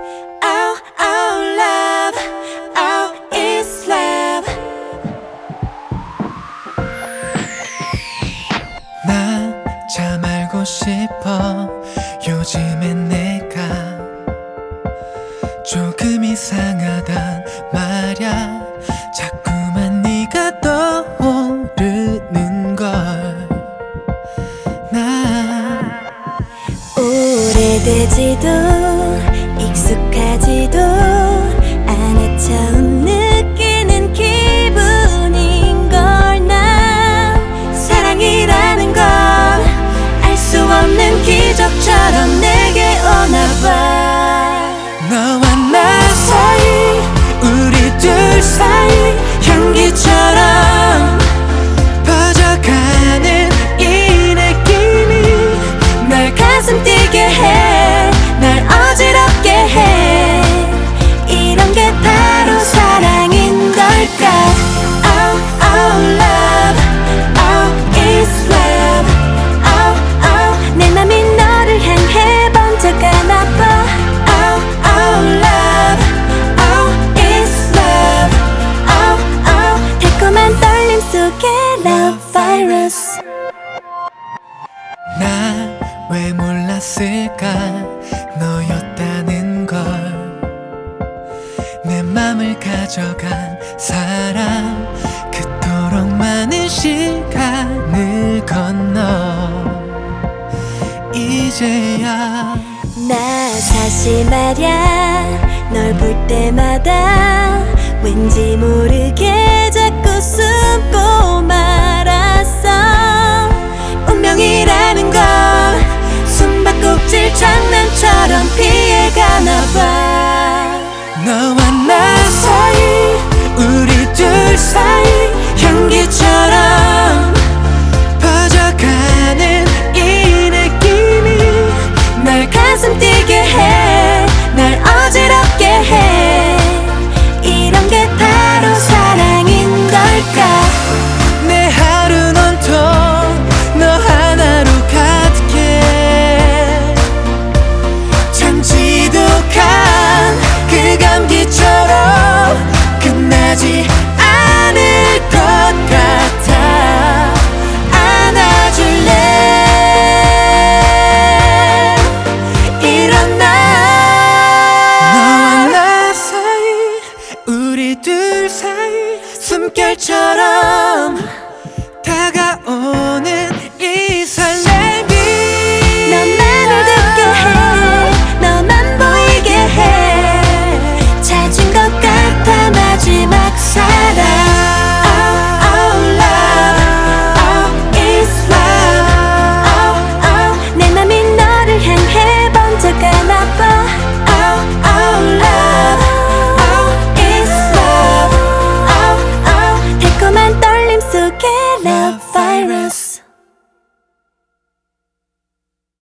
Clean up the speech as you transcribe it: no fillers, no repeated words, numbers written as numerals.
Oh, oh, love. Oh, it's love. 나 참 알고 싶어. 요즘엔 내가 조금 이상하단 말야. 자꾸만 네가 떠오르는 걸. 나 오래되지도 익숙하지도 않아 처음 느끼는 기분인 걸. 나 사랑이라는 걸 알 수 없는 기적처럼 내게 오나 봐. 너와 나 사이, 우리 둘 사이 향기처럼 퍼져가는 이 느낌이 날 가슴 뛰게 해, 날 어지럽게 해. 이런 게 바로 사랑인 걸까? Oh, oh, love. Oh, it's love. Oh, oh, 내 맘이 너를 향해 번져가나 봐. Oh, oh, love. Oh, it's love. Oh, oh, 달콤한 떨림 속에 love virus. 나 왜 몰랐을까 너였다는 걸. 내 맘을 가져간 사람, 그토록 많은 시간을 건너 이제야. 나 사실 말야 널 볼 때마다 왠지 모르게 자꾸 숨고 말았어. 운명이라는 걸 숨바꼭질 장난처럼 피해가나 봐. 너와 나 사이, 우리 둘 사이 향기처럼 퍼져가는 이 느낌이 날 가슴 뛰게 해, 날 어지럽게 해. 이런 게 바로 사랑인 걸까? 내 하루는 온통 너 하나로 가득해. 참 지독한 그 감기처럼 끝나지 않을 것 같아. 안아줄래? 일어나. 너와 나 사이, 우리 둘 사이 숨결처럼